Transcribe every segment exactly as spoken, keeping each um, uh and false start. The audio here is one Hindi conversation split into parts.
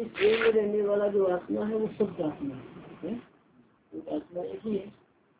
इस देह में रहने वाला जो आत्मा है वो शुद्ध आत्मा है, तो आत्मा एक ही है।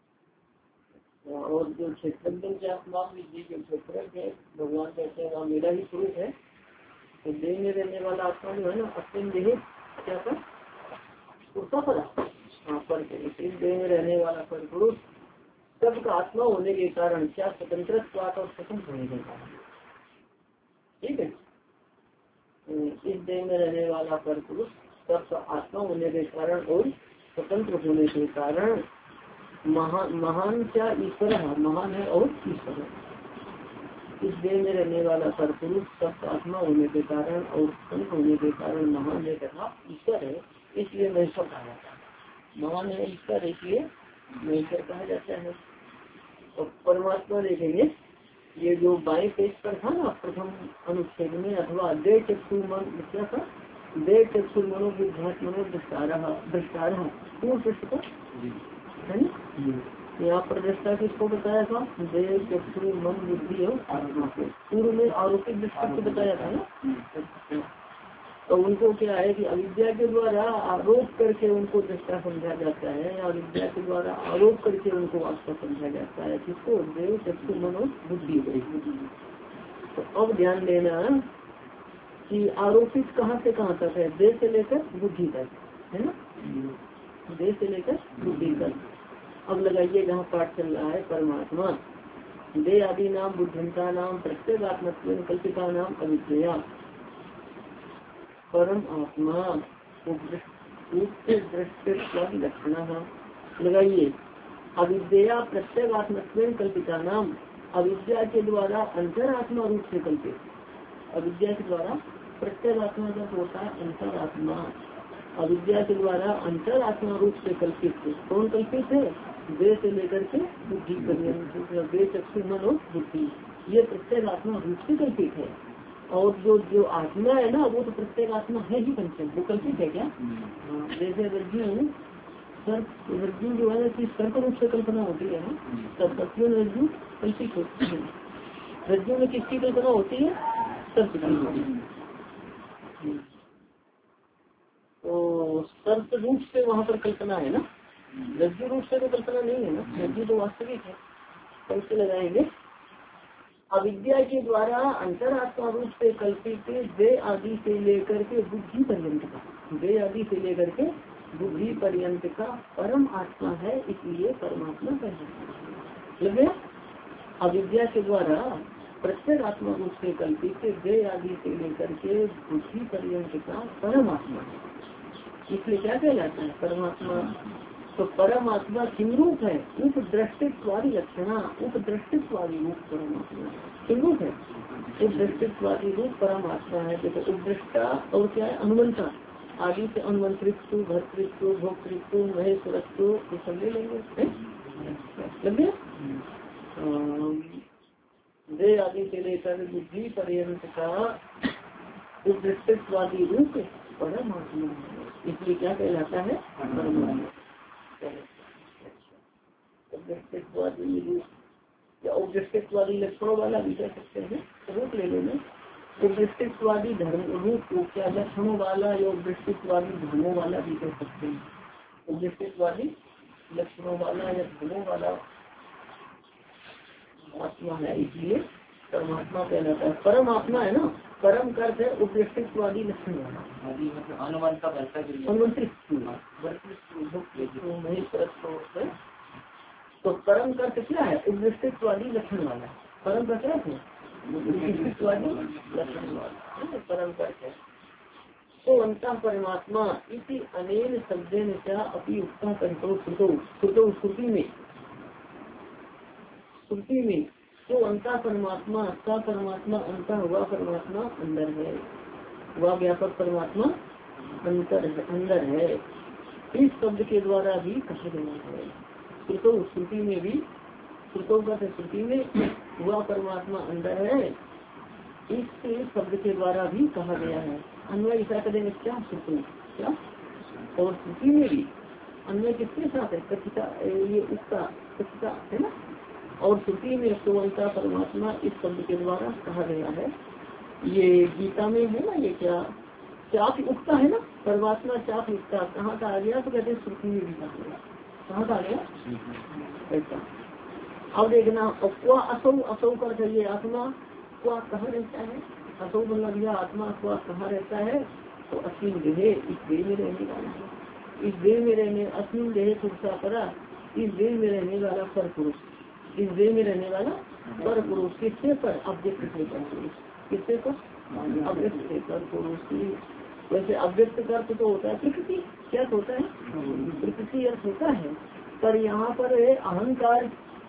और जो क्षेत्रज्ञ के आत्मा भी जो क्षेत्रज्ञ है भगवान कहते हैं वहाँ मेरा ही स्वरूप है। तो देह में रहने वाला आत्मा जो है ना अपने देह क्या था उसका पदा हाँ पर इस देह में रहने वाला पर पुरुष सबका आत्मा होने के कारण क्या स्वतंत्र और स्वतंत्र होने के कारण, ठीक है। इस देह में रहने वाला पर पुरुष सबका आत्मा होने के कारण और स्वतंत्र होने के कारण महान महान क्या ईश्वर है, महान है और ईश्वर है। इस देह में रहने वाला पर पुरुष सबका आत्मा होने के कारण और स्वतंत्र होने के कारण महान है तथा ईश्वर है, इसलिए महेश्वर कहा जाता है। महान है ईश्वर इसलिए महेश्वर कहा जाता है। और परमात्मा देखेंगे ये जो बाएं पेज पर था ना प्रथम अनुच्छेद में अथवा दे चक्षु मन क्या था दे चक्षु मनो विध्यात मनो दृष्टारा दृष्टारा क्यों पृष्ठ का है ना। यहाँ पर दृष्टा किसको बताया था दे चक्षु मन बुद्धि और आत्मा को पूर्व में आरोपित दृष्टा को बताया था ना। तो उनको क्या है कि अविद्या के द्वारा आरोप करके उनको दृष्टा समझा जाता है, अविद्या के द्वारा आरोप करके उनको वास्तव समझा जाता है किसको देव चक्षु मनो बुद्धि। तो अब ध्यान देना कि आरोपित कहाँ से कहाँ तक है, देह से लेकर बुद्धि तक है ना, देह से लेकर बुद्धि तक। अब लगाइए जहाँ पाठ चल रहा है परमात्मा देह आदि नाम बुद्धिमता नाम प्रत्येगात्मत्व कल्पिता नाम अविद्या परम आत्मा दृष्टि लक्षण लगाइए अविद्या प्रत्येगात्मत्व कल्पिता नाम अविद्या के द्वारा अंतरात्मा रूप से कल्पित, अविद्या के द्वारा प्रत्येगात्मा का होता है अंतरात्मा, अविद्या के द्वारा अंतरात्मा रूप से कल्पित कौन कल्पित है देह से लेकर के बुद्धि पर्यंत, देह चक्षु मन और बुद्धि ये प्रत्येगात्मा रूप से कल्पित है। और जो जो आत्मा है ना वो तो प्रत्येक आत्मा है ही पंचम, वो कल्पित है क्या। जैसे रज्जु सर्प रज्जु जो है कि सर्प रूप से कल्पना होती है ना, तब रज्जु रज्जु कल्पित होती है। रज्जु में किसकी कल्पना होती है सर्प की। तो सर्प रूप से वहाँ पर कल्पना है ना, रज्जु रूप से तो कल्पना नहीं है ना, रज्जु तो वास्तविक है। कैसे लगाएंगे अविद्या के द्वारा अंतरात्मा रूप से कल्पित देह आदि से लेकर के बुद्धि पर्यंत का, देह आदि से लेकर के बुद्धि पर्यंत का परम आत्मा है, इसलिए परमात्मा कहते हैं। अविद्या के द्वारा प्रत्येक आत्मा रूप से कल्पित देह आदि से लेकर के बुद्धि पर्यंत का परम आत्मा है, इसलिए क्या कहलाता है परमात्मा। तो परमात्मा किम रूप है उप दृष्टित्वादी लक्षणा, उप दृष्टित्वादी रूप परमात्मा किम रूप है, उप दृष्टित्वादी रूप परमात्मा है। देखो उपदृष्टा और क्या है अनुमंता आदि से अनुमंत्रित्व भर्तृत्व भोक्तृत्व महेश्वरत्व ये सब ले लेंगे लगे दे आदि से लेकर बुद्धि पर्यंत का उपदृष्टित्वादी रूप परमात्मा है, इसलिए क्या कहलाता है परमात्मा। या उपदृष्टित्वादी लक्षणों वाला भी कह सकते हैं, रूप ले लेना उपदृष्टित्वादी धर्म रूप को क्या लक्षणों वाला या उपदृष्टित्वादी धर्मों वाला भी कह सकते हैं। उपदृष्टित्वादी लक्षणों वाला या धर्मों वाला आत्मा है, इसलिए परमात्मा कहलाता है। परम आत्मा है ना, परम का अर्थ है उपदृष्टित्वादी लक्षण वाला अनुमंत्रित। तो परम का अर्थ क्या है उपदृष्टित्वादी लक्षण वाला, परम का क्या है उपदृष्टित्वादी लक्षण वाला परम का अर्थ है। तो अंतः परमात्मा इसी अनेन शब्देन क्या अपनी उत्साह कंट्रो श्रुतो श्रुतो श्रुति में श्रुति में तो अंतः परमात्मा का परमात्मा अंतः हुआ परमात्मा अंदर है, वह व्यापक परमात्मा अंतर अंदर है, इस शब्द के द्वारा भी कहा गया है। श्रुतो श्रुति में भी श्रुतो का श्रुति में वह परमात्मा अंदर है, इस शब्द के द्वारा भी कहा गया है। अन्वय ऐसा करेंगे क्या श्रुतो क्या और श्रुति में भी अन्वय किसके साथ है कथिता ये उसका कथिता है ना, और श्रुति में सुवंता परमात्मा इस शब्द के द्वारा कहा गया है। ये गीता में है ना, ये क्या चाप उगता है ना, परमात्मा चाप उगता कहाँ का आ गया, तो कहते हैं श्रुति में भी कहा गया, कहाँ का आ गया ऐसा। अब देखना क्वा असौ, असौ कर चाहिए आत्मा, क्वा कहाँ रहता है, असौ मतलब यह आत्मा क्वा कहाँ रहता है, तो असीम देह, इस देह में रहने वाला है, इस देह में रहने, असीम देह पुरुषा परा, इस देह में रहने वाला पर पुरुष, इस देह में रहने वाला पर पुरुष, किससे पर, अव्यक्त से पर पुरुष, किससे पर, अव्यक्त से पर पुरुष। वैसे अव्यक्त का अर्थ तो होता है प्रकृति, क्या होता है, प्रकृति अर्थ होता है, पर यहाँ पर अहंकार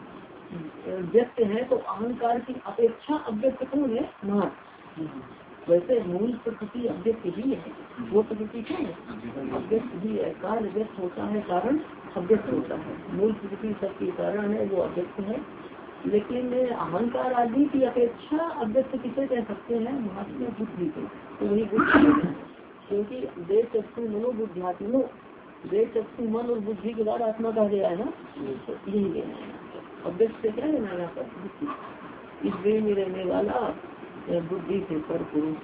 व्यक्त है, तो अहंकार की अपेक्षा अव्यक्त कौन है, महत्। वैसे मूल प्रकृति अव्यक्त ही है, वो प्रकृति क्या है, अव्यक्त ही है, कार्य व्यक्त होता है, कारण अव्यक्त होता है, मूल प्रकृति सबके कारण है, वो अव्यक्त है। लेकिन अहंकार आदि की अपेक्षा अव्यक्त किसे कह सकते हैं, महात्मा बुद्धि को, तो वही बुद्धि है, क्योंकि देह चक्षु मनोबुद्ध्यात्मो, देह चक्षु मन और बुद्धि के बाद आत्मा कहा गया है ना, तो यही लेना है, अव्यक्त से क्या लेना है यहाँ पर, बुद्धि, इस देह में रहने वाला बुद्धि से पर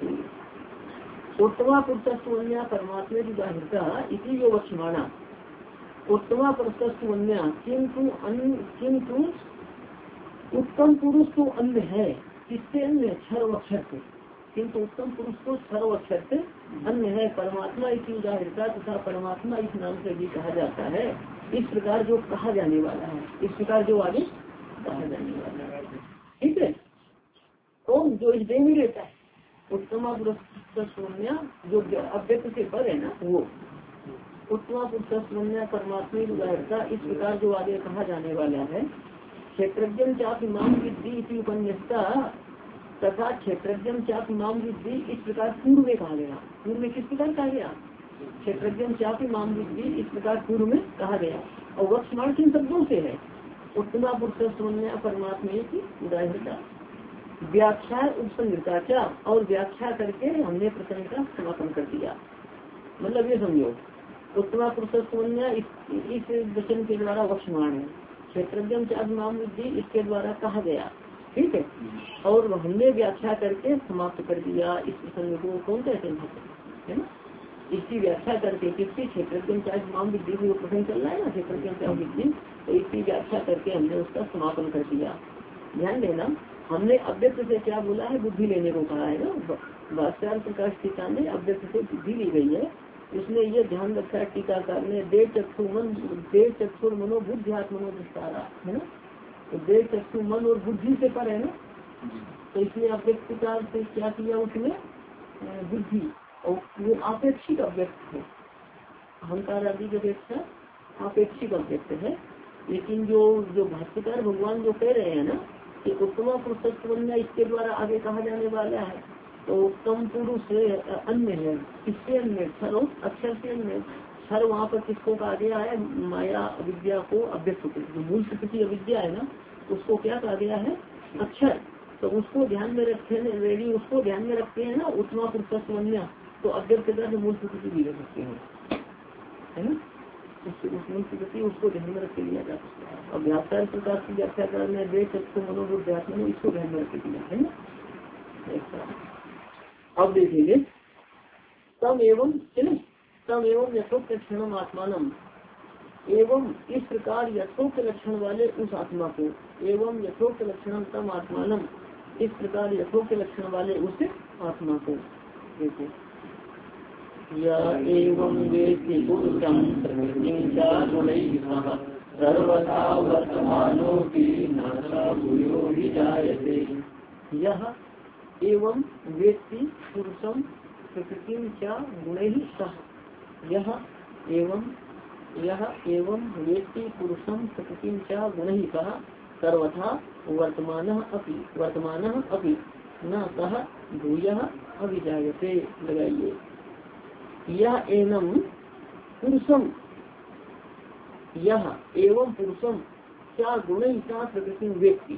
पुरुष। उत्तमा पुरुषत्वन्या परमात्मा की बाहिरता इसी जो वक्षमाणा, उत्तमा पुरुषत्वन्या, किंतु अन्य, किंतु उत्तम पुरुष तो अन्य है, किससे अन्य, क्षर व अक्षर से, किंतु उत्तम पुरुष तो क्षर व अक्षर से अन्य है, परमात्मा इसी उदाहरता तथा परमात्मा इस नाम से भी कहा जाता है, इस प्रकार जो कहा जाने वाला है, इस प्रकार जो आगे कहा जाने वाला है, ठीक है। कौन, जो इस देह में रहता है, उत्तमा पुरुषत्वन्या जो अव्यक्त से पर है ना, वो उत्तमा पुरुषत्वन्या परमात्मा की उदाहरता, इस प्रकार जो आगे कहा जाने वाला है, क्षेत्रज्ञ चाप इमाम विद्धि इसी उपन्यासता तथा क्षेत्रज्ञ चाप इमाम विद्धि, इस प्रकार पूर्व में कहा गया, पूर्व में किस प्रकार कहा गया, क्षेत्रज्ञ चाप इमाम विद्धि, इस प्रकार पूर्व में कहा गया, और वक्षमाण किन शब्दों से है, उत्तमा पुरुषत्वन्या परमात्मा की उदाहरता, व्याख्या उपसंहृता क्या, और व्याख्या करके हमने प्रसंग का समापन कर दिया। मतलब ये समझो, उत्तमा पुरुषत्वन्या इस वचन के द्वारा वक्षमाण है, क्षेत्रज्ञ चाम विद्धि इसके द्वारा कहा गया, ठीक है, और हमने व्याख्या करके समाप्त कर दिया। इस प्रसंग को कौन कहते हैं, इसकी व्याख्या करके, किसकी, क्षेत्रज्ञ चाम विद्धि की प्रसंग चल रहा है ना, क्षेत्रज्ञ चाम विद्धि, तो इसकी व्याख्या करके हमने उसका समापन कर दिया। ध्यान देना, हमने अव्यक्त से क्या बोला है, बुद्धि लेने को कहा है ना, भाष्यकार प्रकाश टीका में अव्यक्त से बुद्धि ली गई है, इसलिए ये ध्यान रखा है टीकाकार ने, देव चक्षु मन, देव चक्षुर मनो बुद्धियात्मनो विस्तारा है ना, तो देव चक्षु मन और बुद्धि से पर है ना, तो इसलिए अव्यक्त का से क्या किया उसने, बुद्धि, और वो अपेक्षित अव्यक्त है, अहंकार आदि की अपेक्षा अपेक्षित अव्यक्त है। लेकिन जो जो भाष्यकार भगवान जो कह रहे हैं ना कि उत्तमा पुरुषत्वन्या इसके द्वारा आगे कहा जाने वाला है, तो उत्तम पुरुष अन्य है, किससे अन्य, क्षर अक्षर से अन्य, क्षर वहाँ पर किसको कहा गया है, माया अविद्या को अव्यक्त, जो मूल प्रकृति अविद्या है ना, उसको क्या कहा गया है, अक्षर, तो उसको ध्यान में रखे, रेडी उसको ध्यान में रखते हैं ना, उत्तमा पुरुषत्वन्या, तो अव्यक्त का मूल प्रकृति भी ले सकते हैं, है ना, उस मूल प्रकृति उसको ध्यान में रख के लिया जा सकता है। और व्याख्या प्रकार की व्याख्या करने देश चक्षु मनोबुद्ध्यात्म इसको ध्यान में रख के दिया है ना। अब देखेंगे, तम एवं तम एवं यथोक्त लक्षणम आत्मानम, एवं इस प्रकार यथोक्त लक्षण वाले उस आत्मा को, एवं यथोक्त लक्षणम तम आत्मानम, इस प्रकार यथोक्त लक्षण वाले उस आत्मा को, देखो या एवं वेत्ति पुरुषं प्रकृतिं च गुणैः सर्वथा वर्तमानोऽपि न स भूयो विजायते। यह एवं वेत्ति पुरुषं प्रकृतिं च गुणैः सह, यह एवं यह एवं वेत्ति पुरुषं प्रकृतिं च गुणैः सह सर्वथा वर्तमानः अपि वर्तमानः अपि न सह भूयः अविजायते। लगाइए, यह एवं पुरुषम, यह एवं पुरुषम क्या गुण का प्रकृति व्यक्ति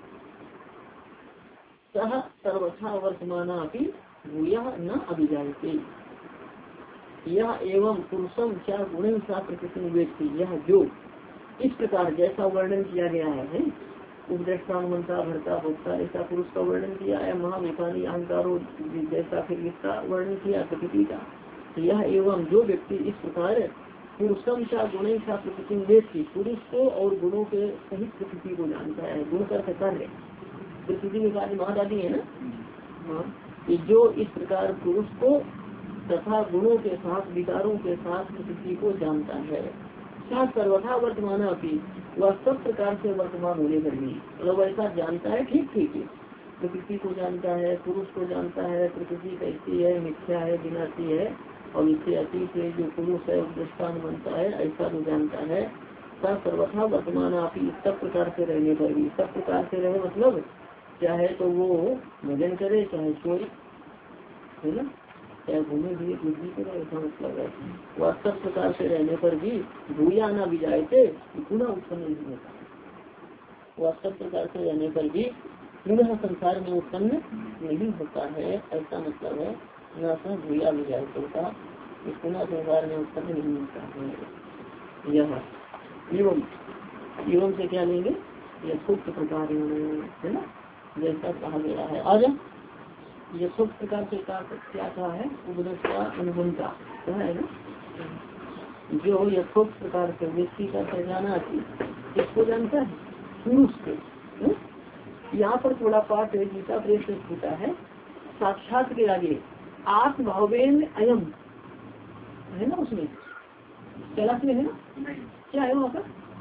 सह सर्वथा वर्तमान भूयः न अभिजायते। यह एवं पुरुषम क्या गुण का प्रकृति व्यक्ति, यह जो इस प्रकार जैसा वर्णन किया गया है, उपदेष्टा मनता भरता भोक्ता ऐसा पुरुष का वर्णन किया है, महाविकानी अहंकारो जैसा फिर इसका वर्णन किया प्रकृति का, यह एवं जो व्यक्ति इस प्रकार पुरुषम सा गुण सा प्रकृति वेत्ति, पुरुष को और गुणों के सहित प्रकृति को जानता है। गुण कर कार्य प्रकृति में कार्य महादादी है ना। हाँ, कि जो इस प्रकार पुरुष को तथा गुणों के साथ विकारों के साथ प्रकृति को जानता है। साथ सर्वथा वर्तमान अपनी वह सब प्रकार से वर्तमान होने पर भी मतलब ऐसा जानता है। ठीक ठीक प्रकृति को जानता है, पुरुष को जानता है, प्रकृति कैसी है, मिथ्या है, विनाशी है, और इससे अतीत से जो पुरुष है दृष्टान बनता है, ऐसा जो जानता है। सब सर्वथा वर्तमान आप ही सब प्रकार से रहने पर भी, सब प्रकार से रहे मतलब चाहे तो वो भजन करे, चाहे सोए है ना, चाहे घूमे भी कुछ भी करे, ऐसा मतलब है। वह सब प्रकार से रहने पर भी भूया ना भी जाए थे पुनः उत्पन्न नहीं होता। वह सब प्रकार से रहने पर भी पुनः संसार में उत्पन्न नहीं होता है, ऐसा मतलब है। न सा भूया भी जाए होता, पुनः संसार में उत्पन्न नहीं होता है। यह एवं एवं से क्या लेंगे, यथोक्त प्रकार है ना, जैसा कहा गया है। आज यथोक्त प्रकार से क्या कहा है, उपदेश का अनुबंध का है ना, जो यथोक्त प्रकार से व्यक्ति का पहचाना इसको जानता है पुरुष को। यहाँ पर थोड़ा पाठ है गीता प्रेस से छूटा है। साक्षात के आगे आत्मभावेन अयम है ना, उसमें कैलाश में है ना, क्या है वहाँ पर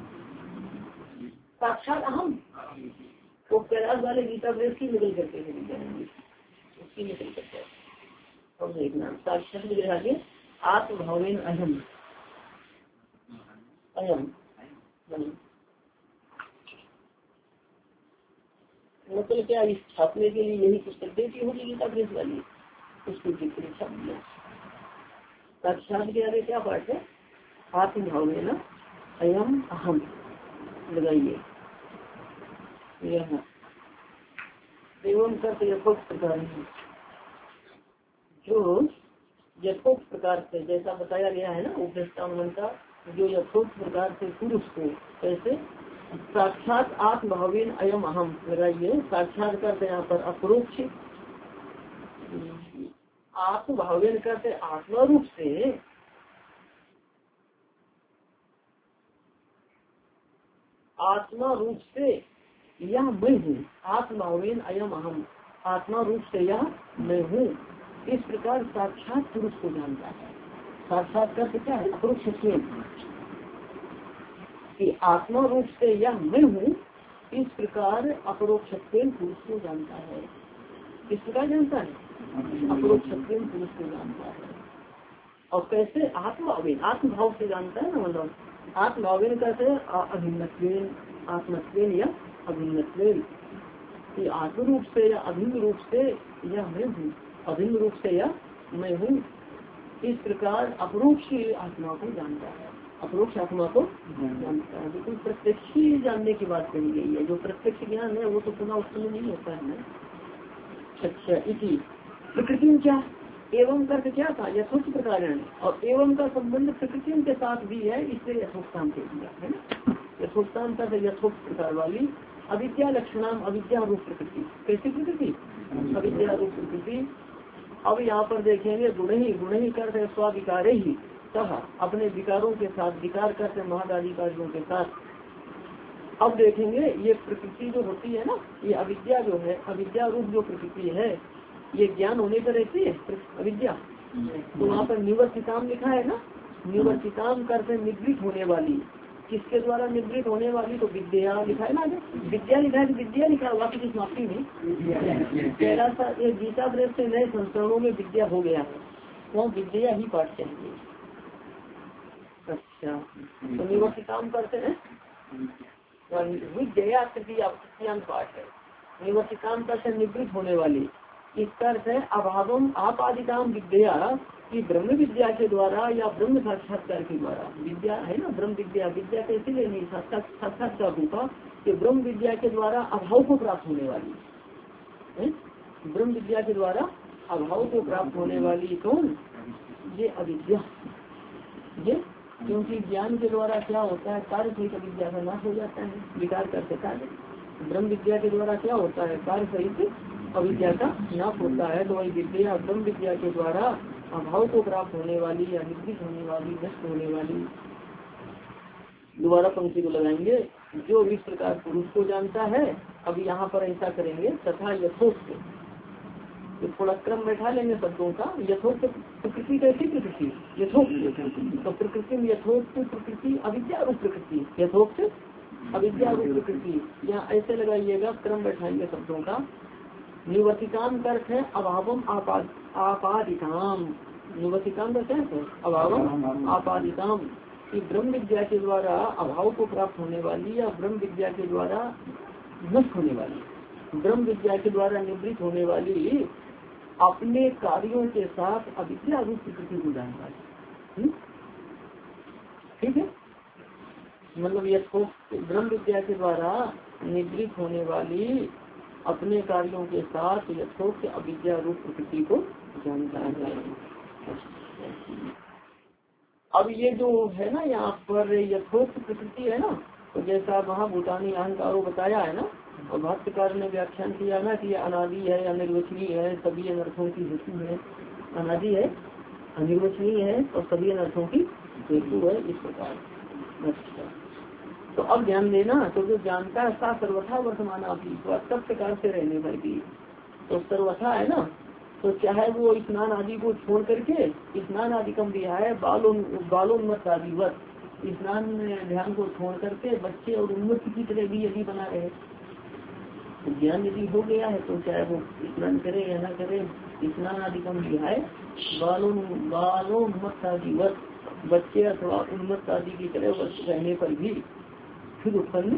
साक्षात अहम, वो कैलाश वाले गीता प्रेस की निकल करके है, उसकी निकल करके और देखना साक्षात के आगे आत्मभावेन अयम अयम मतलब क्या, इस छापने के लिए यही पुस्तक देती होगी गीता प्रेस वाली, उसकी जिक्र छाप दिया। साक्षात के आगे क्या पाठ है, आत्मभाव में ना अयम अहम लगाइए। एवं करते यथोक्त प्रकार जो यथोक्त प्रकार से जैसा बताया गया है ना उपदेष्टान का, जो यथोक्त प्रकार से पुरुष को कैसे साक्षात आत्मभावेन अयम अहम लगाइए। साक्षात करते यहाँ पर अपरोक्ष, आत्मभावेन करते आत्मा रूप से, आत्मा रूप से यह मैं हूँ। आत्मभावेन अयम अहम, आत्मा रूप से यह मैं हूँ। इस प्रकार साक्षात पुरुष को जानता है। साक्षात करते क्या है, अपरोक्ष कि आत्मा रूप से यह मैं हूँ, इस प्रकार अपरोक्ष पुरुष को जानता है। किस प्रकार जानता है, अपरोक्ष पुरुष को जानता है। और कैसे आत्मभावेन, आत्मभाव से जानता है ना, मतलब आत्मभावेन कहते हैं अभिन्नत्वेन, आत्मत्वेन या अभिन्नत्वेन, कि आत्म रूप से या अभिन्न रूप से यह मैं हूँ, अभिन्न रूप से यह मैं हूँ। इस प्रकार अपरोक्ष आत्मा को जानता है, अपरोक्ष आत्मा को जानता है। लेकिन प्रत्यक्ष जानने की बात कही गई है। जो प्रत्यक्ष ज्ञान है वो तो पुनः उत्पन्न नहीं होता है ना। अच्छा, इसी प्रकृति में क्या एवं करके क्या था, यथोक्त प्रकार, और एवं का संबंध प्रकृति के साथ भी है, इसलिए यथोक्तान के दिया है ना। यथोक्तान का यथोक्त प्रकार वाली अविद्या लक्षणाम, अविद्या रूप प्रकृति। कैसी प्रकृति, अविद्या रूप प्रकृति। अब यहाँ पर देखेंगे गुण ही गुण ही करते स्वाविकारे ही, तथा अपने विकारों के साथ, विकार करते महादाधिकारियों के साथ। अब देखेंगे ये प्रकृति जो होती है ना, ये अविद्या जो है, अविद्या रूप जो प्रकृति है, ये ज्ञान होने पर रहती है अविद्या। तो वहाँ पर निवर्तिताम लिखा है ना, निवर्तिताम करते निवृत्त होने वाली। किसके द्वारा निवृत्त होने वाली, तो विद्या लिखा है ना, विद्या लिखा है, विद्या लिखा है वाक्य की समाप्ति में। पहला सा ये गीता प्रेस से नए संस्करणों में विद्या हो गया है, तो विद्या ही पाठ चाहिए। अच्छा, तो निवर्तिताम करते हैं विद्या तृतीय पाठ है। निवर्तिताम करते निवृत्त होने वाली, इसका अर्थ है अभावम आपादिताम विद्या, कि ब्रह्म विद्या के द्वारा या ब्रह्म साक्षात्कार के द्वारा, विद्या है ना ब्रह्म विद्या, विद्या कैसे लेनी साक्षात्कार रूपा, कि ब्रह्म विद्या के द्वारा अभाव को प्राप्त होने वाली है। ब्रह्म विद्या के द्वारा अभाव को प्राप्त होने वाली कौन, ये अविद्या। ये क्योंकि ज्ञान के द्वारा क्या होता है, कार्य सहित अविद्या का नाश हो जाता है, विकार करते कार्य। ब्रह्म विद्या के द्वारा क्या होता है, कार्य सहित अविद्या का नाश होता है। तो वही विद्या ब्रह्म विद्या के द्वारा अभाव को प्राप्त होने वाली या निवृत्त होने वाली, नष्ट होने वाली। दोबारा पंक्ति को लगाएंगे, जो इस प्रकार पुरुष को जानता है। अब यहाँ पर ऐसा करेंगे, तथा यथोक्त, तो थोड़ा क्रम बैठा लेंगे शब्दों का। यथोक्त प्रकृति कैसी प्रकृति, यथोक्त तो प्रकृति में यथोक्त प्रकृति अविद्या रूप प्रकृति, यथोक्त अविद्या रूप प्रकृति। यहाँ ऐसे लगाइएगा, क्रम बैठाएंगे शब्दों का। निवर्तिकाम का अर्थ है अभावम आपादिकाम। निवर्तिकाम का क्या है, अभावम आपादिकाम, कि ब्रह्म विद्या के द्वारा अभाव को प्राप्त होने वाली या ब्रह्म विद्या के द्वारा नष्ट होने वाली, ब्रह्म विद्या के द्वारा निवृत्त होने वाली अपने कार्यों के साथ अविद्या रूप प्रकृति को जानता है। ठीक है, मतलब यथोक्त ब्रह्म विद्या के द्वारा निवृत्त होने वाली अपने कार्यों के साथ यथोक्त अविद्या रूप प्रकृति को जानता है। अब ये जो है ना यहाँ पर यथोक्त प्रकृति है ना, तो जैसा महाभूतानी अहंकारों बताया है ना, और भाष्यकार ने व्याख्यान किया ना कि अनादि है, अनिर्वचनीय है, सभी अनर्थों की हेतु है। अनादि है, अनिर्वचनीय है और सभी अनर्थों की हेतु है, इस प्रकार। अच्छा, तो अब ध्यान देना, तो जो जानता है सा सर्वथा वर्तमान आपकी, तो सब प्रकार से रहने पर भी तो सर्वथा है ना, तो चाहे वो स्नान आदि को छोड़ करके, स्नान आदि कम दिया है, बालों बालोन्मत आदिवत, स्नान ध्यान को छोड़ करके बच्चे और उन्मत्त की तरह भी यदि बना रहे, ज्ञान यदि हो गया है तो चाहे वो स्नान करे या ना करे, स्नान आदि कम दिया है, बालों बालोन्मत आदिवत, बच्चे अथवा उन्मत्त आदि की तरह रहने पर भी फिर उत्पन्न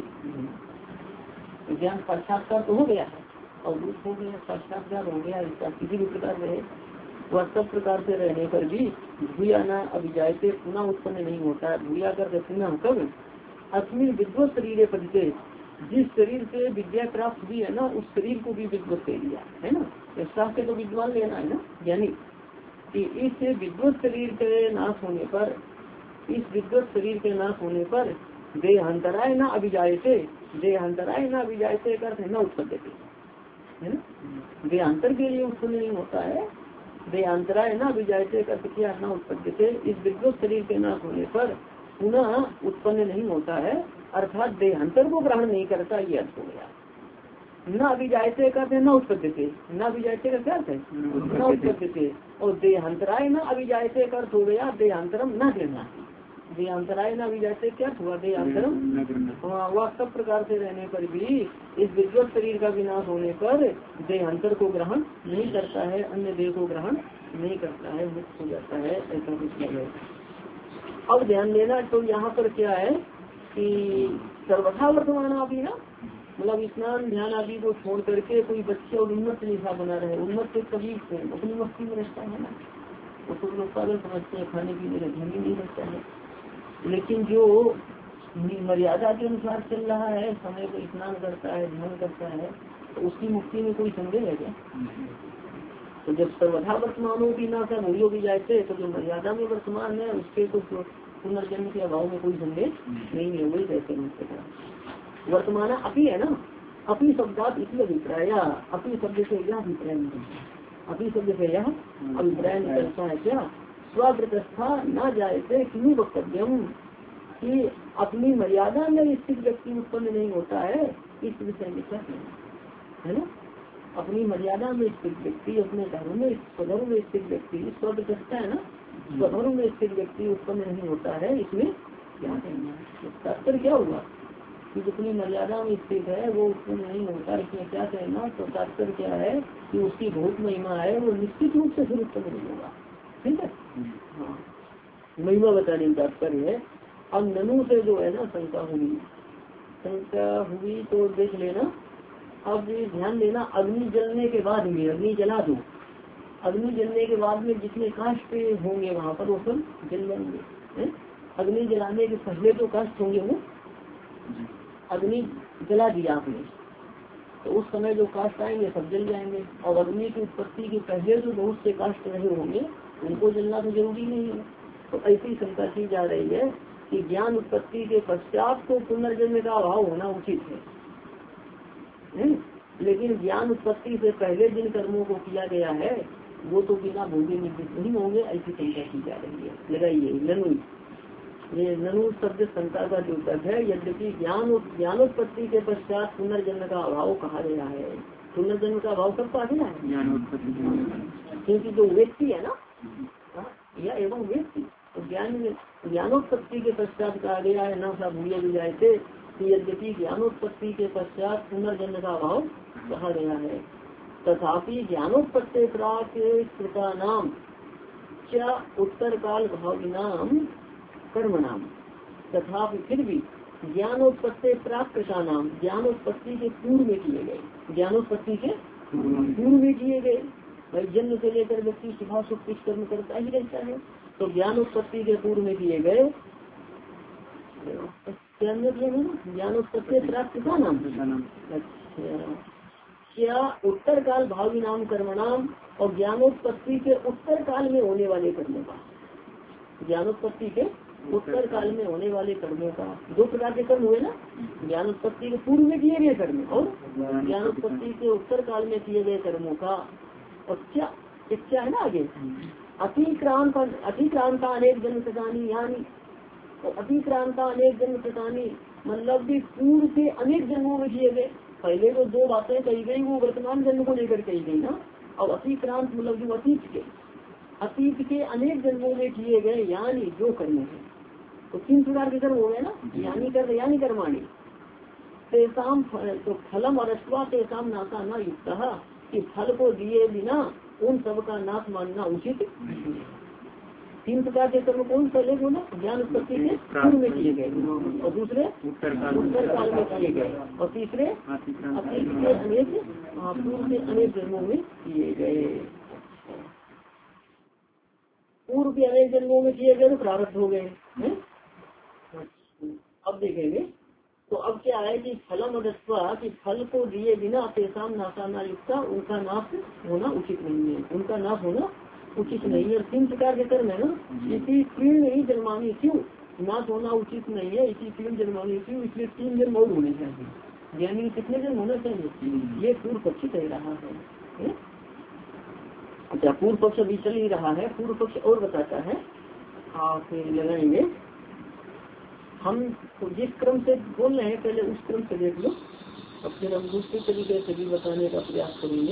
ज्ञान साक्षात्कार तो हो गया है और रूप हो गया, साक्षात्कार हो गया, इसका किसी भी प्रकार रहे वह सब प्रकार से रहने पर भी भूया न अभिजायते पुनः उत्पन्न नहीं होता है। भूया कर पुनः कब अस्मिन विद्वत शरीर पदिते, जिस शरीर से विद्या प्राप्त हुई है ना, उस शरीर को भी विद्वत कह दिया है ना। शास्त्र तो विद्वान लेना है ना, यानी कि इस विद्वत शरीर के नाश होने पर, इस विद्वत शरीर के नाश होने पर देहांतराय न अभिजायते, देहांतराय न अभिजायते करते न उत्पत्ति है ना, देहांतर के लिए उत्पन्न नहीं होता है। देहांतराय न अभिजायते करते क्या न उत्पत्ति से, इस विद्वत शरीर के नाश होने पर पुनः उत्पन्न नहीं होता है, अर्थात देहांतर को ग्रहण नहीं करता, ये अर्थ हो गया। न अभिजायते करते न उत्पत्ति से, न अभिजायते का क्या अर्थ है, न उत्पत्ति से, और देहांतराय न अभिजायते का अर्थ हो गया देहांतरम न देना, देहांतराय न अभिजायते क्या हुआ, देहांतरम वह सब प्रकार से रहने पर भी इस विद्वत शरीर का विनाश होने पर देहांतर को ग्रहण नहीं करता है, अन्य देह को ग्रहण नहीं करता है, मुक्त हो जाता है, ऐसा कुछ है। अब ध्यान देना, तो यहाँ पर क्या है कि सर्वथा वर्तमान आप ही ना, मतलब स्नान ध्यान आदि को छोड़ करके कोई बच्चे और उन्मत्त निशा बना रहे, उन्मत्त कभी अपनी मस्ती में रहता है ना, वो तो लोग पागल समझते हैं, खाने पीने का ध्यान ही नहीं रहता है। लेकिन जो मर्यादा के अनुसार चल रहा है, समय को स्नान करता है, ध्यान करता है, तो उसकी मुक्ति में कोई संदेह है क्या? तो जब सर्वथा वर्तमानों की ना सब हो भी जाते, तो जो मर्यादा में वर्तमान है उसके तो पुनर्जन्म के अभाव में कोई संदेह नहीं है, वही कहते हैं वर्तमान अपी है ना, अपनी शब्दात इसी अभिप्राय, अपनी शब्द से यह अभिप्राय निकलता है, अपनी शब्द से यह अभिप्राय निकलता है क्या, स्वप्रतिष्ठा न जायते क्यों वक्तव्यम, कि अपनी मर्यादा में स्थित व्यक्ति उत्पन्न नहीं होता है, इस विषय में क्या है ना, अपनी मर्यादा में स्थित व्यक्ति, अपने धर्म में स्वधर्म में स्थित व्यक्ति, स्वप्रतिष्ठा है ना, स्वधर्म में स्थित व्यक्ति उत्पन्न नहीं होता है, इसमें क्या कहना है, तात्पर्य क्या हुआ कि जितनी मर्यादा में स्थित है वो उत्पन्न नहीं होता, इसमें क्या कहना, तो तात्पर्य क्या है कि उसकी बहुत महिमा है, वो निश्चित रूप से फिर उत्पन्न नहीं होगा। ठीक है, हाँ, महिमा बताने का तात्पर्य है। अब ननु से जो है ना शंका हुई, शंका हुई तो देख लेना, अब ध्यान देना, अग्नि जलने के बाद में, अग्नि जला दो, अग्नि जलने के बाद में जितने काष्ठ होंगे वहाँ पर वो सब जल जाएंगे। अग्नि जलाने के पहले जो काष्ठ होंगे वो अग्नि जला दिया आपने, तो उस समय जो काष्ठ आएंगे सब जल जाएंगे, और अग्नि की उत्पत्ति के पहले जो बहुत से काष्ठ रहे होंगे उनको जलना तो जरूरी नहीं है। तो ऐसी शंका की जा रही है कि ज्ञान उत्पत्ति के पश्चात तो पुनर्जन्म का अभाव होना उचित है, है? लेकिन ज्ञान उत्पत्ति से पहले जिन कर्मों को किया गया है वो तो बिना भोगे निवृत्त नहीं होंगे, ऐसी शंका की जा रही है। लगाइए ननु, ये ननु शब्द शंका का द्योतक है। यद्यपि ज्ञान ज्ञानोत्पत्ति के पश्चात पुनर्जन्म का अभाव कहा गया है। पुनर्जन्म का अभाव कब कहा गया है? क्योंकि जो व्यक्ति है ना, या एवं व्यक्ति तो ज्ञान ज्ञानोत्पत्ति के पश्चात कहा गया है न सा भूले भी जाए थे। यद्यपि ज्ञानोत्पत्ति के पश्चात पुनर्जन्म का अभाव कहा गया है, तथापि ज्ञानोत्पत्ति प्राप्त कृता नाम क्या उत्तर काल भाविनाम कर्म नाम, तथापि फिर भी ज्ञानोत्पत्ति प्राप्त कृता नाम ज्ञानोत्पत्ति के पूर्व में किए गए, ज्ञानोत्पत्ति के पूर्व में किए गए। भाई जन्म से लेकर व्यक्ति सुबह सुख कुछ कर्म करता ही रहता है, तो ज्ञानोत्पत्ति के पूर्व में किए गए ज्ञानोत्पत्ति प्राप्त का नाम। अच्छा, क्या उत्तर काल भावी नाम कर्म नाम और ज्ञानोत्पत्ति के उत्तर काल में होने वाले कर्मों का, ज्ञानोत्पत्ति के उत्तर काल में होने वाले कर्मों का, दो प्रकार के कर्म हुए ना, ज्ञानोत्पत्ति के पूर्व में किए गए कर्म और ज्ञानोत्पत्ति के उत्तर काल में किए गए कर्मों का। और क्या क्या है ना आगे, अतिक्रांत अतिक्रांता अनेक जन्म प्रदानी, यानी तो अतिक्रांता अनेक जन्म प्रदानी मतलब भी पूर्व के अनेक जन्मों में किए गए। पहले तो दो बातें कही गई वो वर्तमान जन्म को लेकर कही गई ना, और अतिक्रांत मतलब जो अतीत के अतीत के अनेक जन्मों में किए गए यानी जो कर्म है। तो तीन प्रकार के कर्म हो गए ना, यानी कर्म यानी कर्माणी तेसाम तो फलम और अश्वा तेसाम नाशा न युक्त, कि फल को दिए बिना उन सब का नाश मानना उचित। तीन प्रकार के कर्म कौन पहले बोला, ज्ञान उत्पत्ति के पूर्व में किए गए, और दूसरे उत्तर काल में किए गए, और तीसरे अतीत के अनेक पूर्व के अनेक जन्मों में किए गए। पूर्व के अनेक जन्मों में किए गए तो प्रारब्ध हो गए हैं। अब देखेंगे तो अब क्या है कि फलम अदस्वा कि फल को दिए बिना तेसाम नाशा न युक्ता, उनका नाश होना उचित नहीं है, उनका नाश होना उचित नहीं है। तीन प्रकार के कर्म है ना, इसी तीन नहीं जन्मानी क्यों नाश होना उचित नहीं है, इसी तीन जन्मानी क्यों, इसलिए तीन जन्म और होने चाहिए। यानी कितने जन्म होना चाहिए, ये पूर्व पक्ष कह रहा है। अच्छा, पूर्व पक्ष अभी चल ही रहा है, पूर्व पक्ष और बताता है, आप लगाएंगे हम तो जिस क्रम से बोल रहे हैं पहले उस क्रम से देख लो, अब फिर हम दूसरे तरीके से भी बताने का प्रयास करेंगे।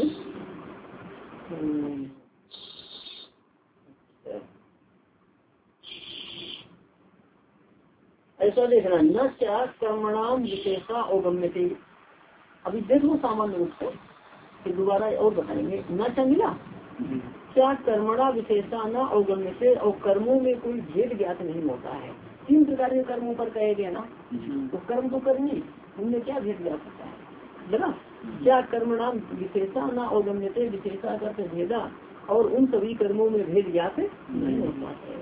ऐसा देखना न क्या कर्मणाम विशेषा अवगम्यते। अभी देख लो सामान्य रूप से, फिर दोबारा और बताएंगे। न क्या मिला, क्या कर्मणा विशेषा न अवगम्यते, और कर्मों में कोई भेद ज्ञात नहीं होता है। तीन प्रकार के कर्मों पर कहे गए ना, तो कर्म तो करनी, उनमें क्या भेद ज्ञात होता है लगा। क्या कर्मणाम विशेषा न अवगम्यते, विशेषा करते भेदा, और उन सभी कर्मों में भेद ज्ञात नहीं होता है।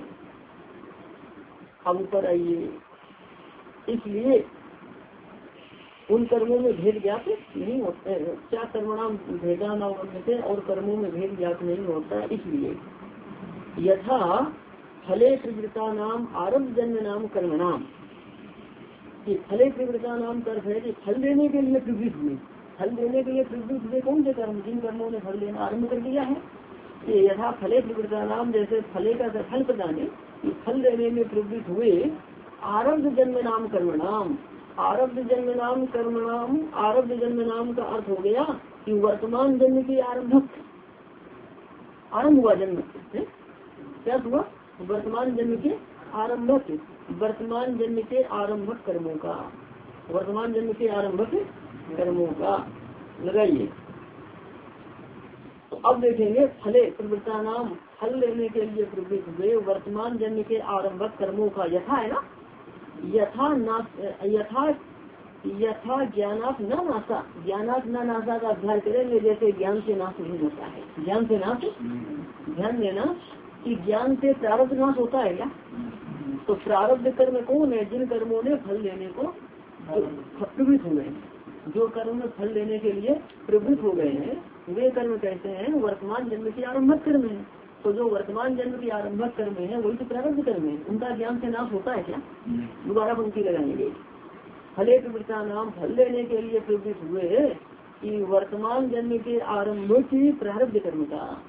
अब ऊपर आइए, इसलिए उन कर्मों में भेद ज्ञात नहीं होता है। क्या कर्मणाम भेदा न अवगम्यते, और कर्मों में भेद ज्ञात नहीं होता, इसलिए यथा फले प्रवृत्ता नाम आरब्ध जन्म नाम कर्म नाम, कि फले प्रवृत्ता नाम कर्म है कि फल देने के लिए प्रवृत्त हुए, फल देने के लिए प्रवृत्त हुए कौन से कर्म, जिन कर्मों ने फल देना आरम्भ कर दिया है। ये यथा फले प्रवृत्ता नाम, जैसे फले का फल प्रदान है, फल देने में प्रवृत्त हुए आरब्ध जन्म नाम कर्म नाम। आरब्ध जन्म नाम कर्म नाम, आरब्ध जन्म नाम का अर्थ हो गया कि वर्तमान जन्म की आरंभक, आरंभ हुआ जन्म है, क्या हुआ वर्तमान जन्म के आरंभक, वर्तमान जन्म के आरंभक कर्मों का, वर्तमान जन्म के आरंभक कर्मों का लगाइए। तो अब देखेंगे फले प्रवृत्ता नाम, फल लेने के लिए प्रवृत्त हुए वर्तमान जन्म के आरंभक कर्मों का। यथा है ना, यथा नाश, यथा यथा ज्ञानात न नाशा, ज्ञानात न नाशा का अध्ययन करेंगे, जैसे ज्ञान से नाश नहीं होता है, ज्ञान से नाश, ध्यान देना कि ज्ञान से प्रारब्ध नाश होता है क्या, तो प्रारब्ध कर्म कौन है, जिन कर्मों ने फल लेने को प्रवृत्त हुए हैं, जो कर्म में फल लेने के लिए प्रवृत्त हो गए हैं, वे कर्म कहते हैं वर्तमान जन्म के आरंभक कर्म है। तो जो वर्तमान जन्म की आरंभक कर्म है वही तो प्रारब्ध कर्म है, उनका ज्ञान से नाश होता है क्या। दोबारा पंक्ति लगाएंगे, फले प्रवृत्ता नाम, फल लेने के लिए प्रवृत्त हुए कि वर्तमान जन्म के आरंभ की प्रारब्ध कर्म का,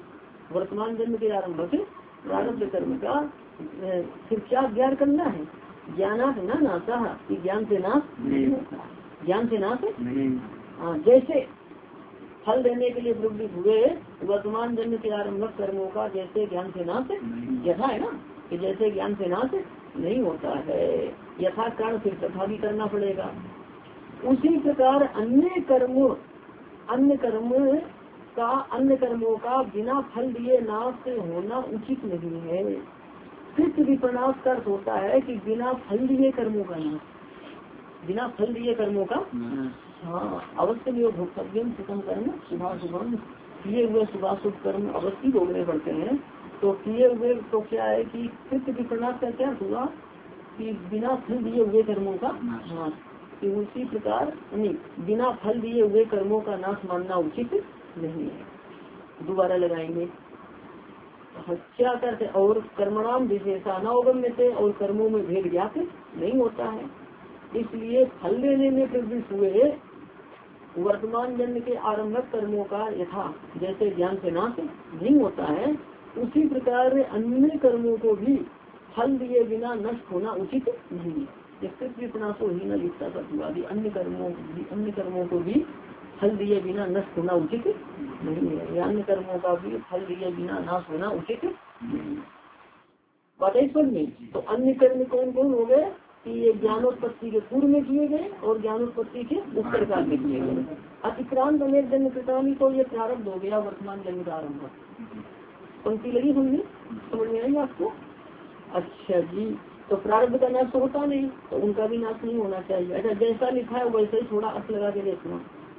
वर्तमान जन्म के आरंभ से प्रारब्ध कर्म का फिर क्या ज्ञान करना है, ज्ञानात न नाता, कि ज्ञान से नाश नहीं होता, ज्ञान से नाश हाँ जैसे फल देने के लिए प्रवृत्त हुए वर्तमान जन्म के आरंभक कर्मों का जैसे ज्ञान से नाश यथा है ना, कि जैसे ज्ञान से नाश नहीं होता है, यथा कारण फिर तथा भी करना पड़ेगा। उसी प्रकार अन्य कर्मों अन्य कर्म का अन्य कर्मों का बिना फल दिए नाश होना उचित नहीं है। कृत विपनाश का अर्थ होता है कि बिना फल दिए कर्मों का नाश, बिना फल दिए कर्मों का हाँ अवश्य में भोक्तव्यम सुखम कर्म शुभा शुभम, किए हुए शुभाशुभ कर्म अवश्य भोगने पड़ते हैं। तो किए हुए तो क्या है कि कृत विपनाश का क्या हुआ कि बिना फल दिए हुए कर्मों का नाश, कि उसी प्रकार नहीं बिना फल दिए हुए कर्मों का नाश मानना उचित नहीं है। दोबारा लगाएंगे क्या करते और कर्मणाम विशेषानावगम्य थे, और कर्मों में भेद ज्ञात नहीं होता है, इसलिए फल देने में प्रवृत्त हुए वर्तमान जन्म के आरंभक कर्मों का यथा जैसे ज्ञान से नाश नहीं होता है, उसी प्रकार अन्य कर्मों को भी फल दिए बिना नष्ट होना उचित नहीं है। विपनाशो ही न लिखता तत्वादी अन्य कर्मों अन्य कर्मों को भी फल दिए बिना नष्ट होना उचित नहीं है, अन्य कर्मों का भी फल दिए बिना नाश होना उचित नहीं। बात है समझ में। तो अन्य कर्म कौन कौन हो गए कि ये ज्ञानोत्पत्ति के पूर्व में किए गए और ज्ञानोत्पत्ति के उत्तर काल में किए गए। अतिक्रांत अनेक जन्म कृतानी तो ये प्रारब्ध हो गया वर्तमान जन्म का आरम्भ। पंक्ति लगी समझी, समझ में आई आपको? अच्छा जी, तो प्रारब्ध का नाश तो होता नहीं, तो उनका भी नाश नहीं होना चाहिए। अच्छा जैसा लिखा है वैसे ही थोड़ा अर्थ लगा के देखना।